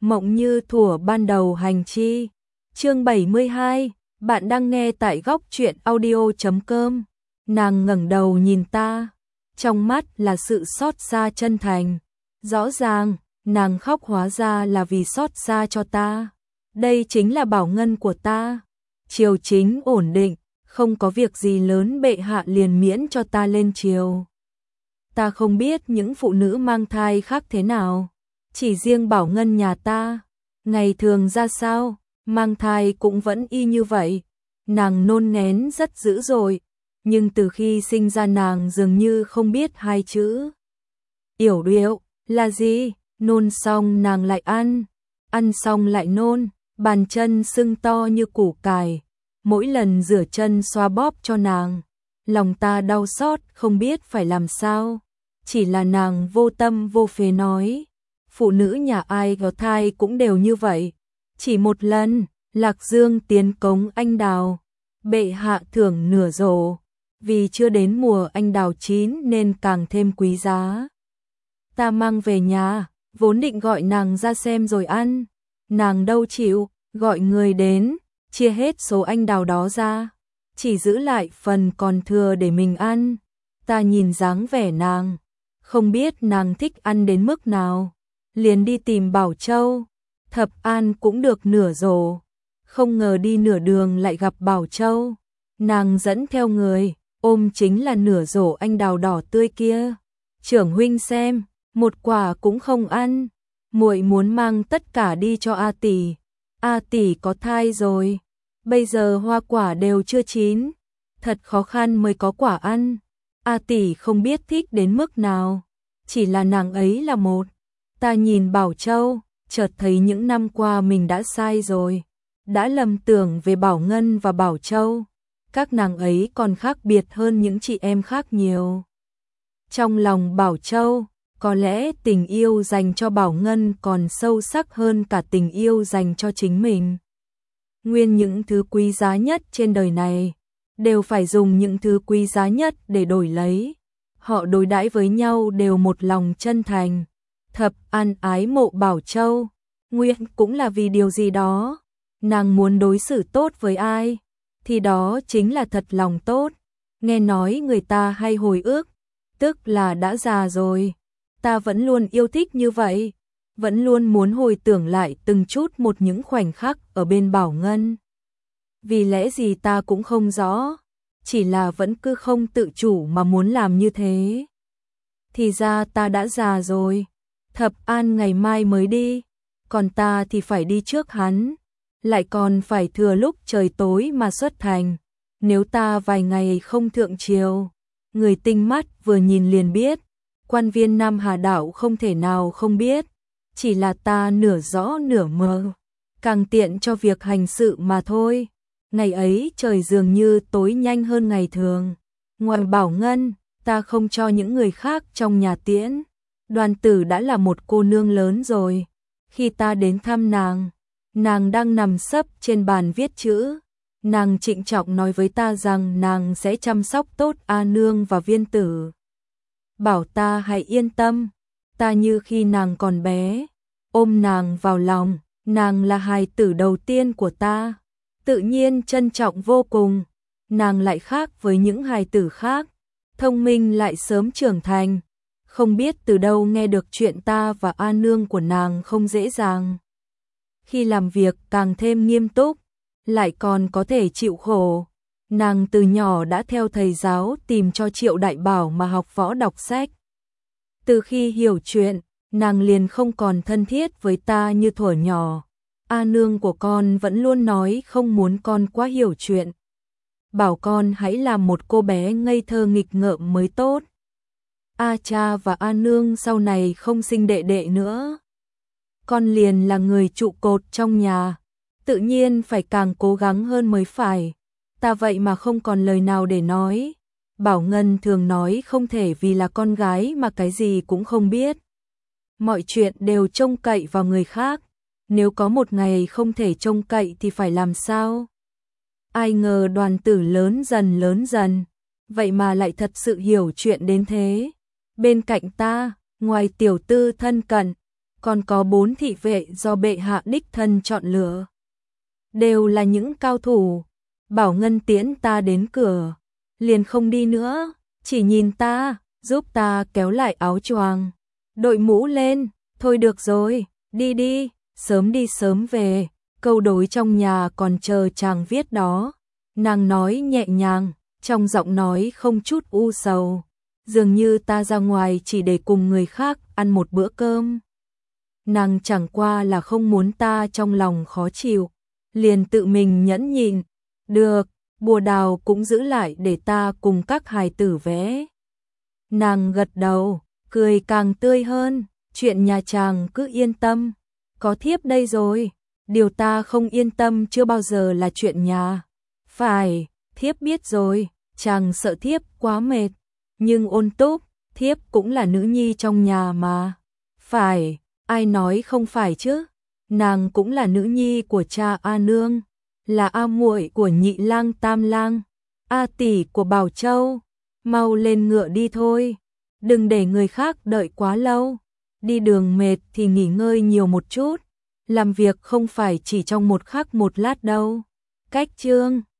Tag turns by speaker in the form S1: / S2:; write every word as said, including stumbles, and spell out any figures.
S1: Mộng như thuở ban đầu hành chi. Chương bảy mươi hai, bạn đang nghe tại góc truyện audio chấm com. Nàng ngẩng đầu nhìn ta, trong mắt là sự xót xa chân thành. Rõ ràng, nàng khóc hóa ra là vì xót xa cho ta. Đây chính là bảo ngân của ta. Triều chính ổn định, không có việc gì lớn bệ hạ liền miễn cho ta lên triều. Ta không biết những phụ nữ mang thai khác thế nào. Chỉ riêng bảo ngân nhà ta, ngày thường ra sao, mang thai cũng vẫn y như vậy. Nàng nôn nén rất dữ dội, nhưng từ khi sinh ra nàng dường như không biết hai chữ. Yểu điệu, là gì? Nôn xong nàng lại ăn, ăn xong lại nôn, bàn chân sưng to như củ cải. Mỗi lần rửa chân xoa bóp cho nàng, lòng ta đau xót không biết phải làm sao. Chỉ là nàng vô tâm vô phế nói, phụ nữ nhà ai có thai cũng đều như vậy. Chỉ một lần, Lạc Dương tiến cống anh đào, bệ hạ thưởng nửa rổ, vì chưa đến mùa anh đào chín nên càng thêm quý giá. Ta mang về nhà, vốn định gọi nàng ra xem rồi ăn, nàng đâu chịu, gọi người đến, chia hết số anh đào đó ra, chỉ giữ lại phần còn thừa để mình ăn. Ta nhìn dáng vẻ nàng, không biết nàng thích ăn đến mức nào, liền đi tìm Bảo Châu. Thập An cũng được nửa rổ, không ngờ đi nửa đường lại gặp Bảo Châu. Nàng dẫn theo người, ôm chính là nửa rổ anh đào đỏ tươi kia. Trưởng huynh xem, một quả cũng không ăn, muội muốn mang tất cả đi cho A tỷ. A tỷ có thai rồi, bây giờ hoa quả đều chưa chín, thật khó khăn mới có quả ăn. A tỷ không biết thích đến mức nào, chỉ là nàng ấy là một. Ta nhìn Bảo Châu, chợt thấy những năm qua mình đã sai rồi, đã lầm tưởng về Bảo Ngân và Bảo Châu. Các nàng ấy còn khác biệt hơn những chị em khác nhiều. Trong lòng Bảo Châu, có lẽ tình yêu dành cho Bảo Ngân còn sâu sắc hơn cả tình yêu dành cho chính mình. Nguyên những thứ quý giá nhất trên đời này, đều phải dùng những thứ quý giá nhất để đổi lấy. Họ đối đãi với nhau đều một lòng chân thành. Thập An ái mộ Bảo Châu, nguyên cũng là vì điều gì đó. Nàng muốn đối xử tốt với ai, thì đó chính là thật lòng tốt. Nghe nói người ta hay hồi ức, tức là đã già rồi. Ta vẫn luôn yêu thích như vậy, vẫn luôn muốn hồi tưởng lại từng chút một những khoảnh khắc ở bên Bảo Ngân. Vì lẽ gì ta cũng không rõ, chỉ là vẫn cứ không tự chủ mà muốn làm như thế. Thì ra ta đã già rồi. Thập An ngày mai mới đi, còn ta thì phải đi trước hắn, lại còn phải thừa lúc trời tối mà xuất thành. Nếu ta vài ngày không thượng triều, người tinh mắt vừa nhìn liền biết, quan viên Nam Hà Đảo không thể nào không biết, chỉ là ta nửa rõ nửa mờ, càng tiện cho việc hành sự mà thôi. Ngày ấy trời dường như tối nhanh hơn ngày thường. Ngoài Bảo Ngân, ta không cho những người khác trong nhà tiễn. Đoàn Tử đã là một cô nương lớn rồi. Khi ta đến thăm nàng, nàng đang nằm sấp trên bàn viết chữ. Nàng trịnh trọng nói với ta rằng nàng sẽ chăm sóc tốt A Nương và Viên Tử. Bảo ta hãy yên tâm. Ta như khi nàng còn bé, ôm nàng vào lòng. Nàng là hài tử đầu tiên của ta, tự nhiên trân trọng vô cùng. Nàng lại khác với những hài tử khác, thông minh lại sớm trưởng thành. Không biết từ đâu nghe được chuyện ta và A Nương của nàng không dễ dàng. Khi làm việc càng thêm nghiêm túc, lại còn có thể chịu khổ. Nàng từ nhỏ đã theo thầy giáo tìm cho Triệu Đại Bảo mà học võ đọc sách. Từ khi hiểu chuyện, nàng liền không còn thân thiết với ta như thuở nhỏ. A Nương của con vẫn luôn nói không muốn con quá hiểu chuyện, bảo con hãy làm một cô bé ngây thơ nghịch ngợm mới tốt. A cha và A Nương sau này không sinh đệ đệ nữa, con liền là người trụ cột trong nhà, tự nhiên phải càng cố gắng hơn mới phải. Ta vậy mà không còn lời nào để nói. Bảo Ngân thường nói không thể vì là con gái mà cái gì cũng không biết. Mọi chuyện đều trông cậy vào người khác, nếu có một ngày không thể trông cậy thì phải làm sao? Ai ngờ Đoàn Tử lớn dần lớn dần, vậy mà lại thật sự hiểu chuyện đến thế. Bên cạnh ta, ngoài tiểu tư thân cận, còn có bốn thị vệ do bệ hạ đích thân chọn lựa. Đều là những cao thủ. Bảo Ngân tiễn ta đến cửa, liền không đi nữa, chỉ nhìn ta, giúp ta kéo lại áo choàng, đội mũ lên, thôi được rồi, đi đi, sớm đi sớm về, câu đối trong nhà còn chờ chàng viết đó. Nàng nói nhẹ nhàng, trong giọng nói không chút u sầu, dường như ta ra ngoài chỉ để cùng người khác ăn một bữa cơm. Nàng chẳng qua là không muốn ta trong lòng khó chịu, liền tự mình nhẫn nhịn. Được, bùa đào cũng giữ lại để ta cùng các hài tử vẽ. Nàng gật đầu, cười càng tươi hơn, chuyện nhà chàng cứ yên tâm, có thiếp đây rồi, điều ta không yên tâm chưa bao giờ là chuyện nhà. Phải, thiếp biết rồi, chàng sợ thiếp quá mệt, nhưng Ôn Túc, thiếp cũng là nữ nhi trong nhà mà. Phải, ai nói không phải chứ, nàng cũng là nữ nhi của cha A Nương, là A muội của Nhị Lang Tam Lang, A tỷ của Bảo Châu. Mau lên ngựa đi thôi, đừng để người khác đợi quá lâu, đi đường mệt thì nghỉ ngơi nhiều một chút, làm việc không phải chỉ trong một khắc một lát đâu. Cách chương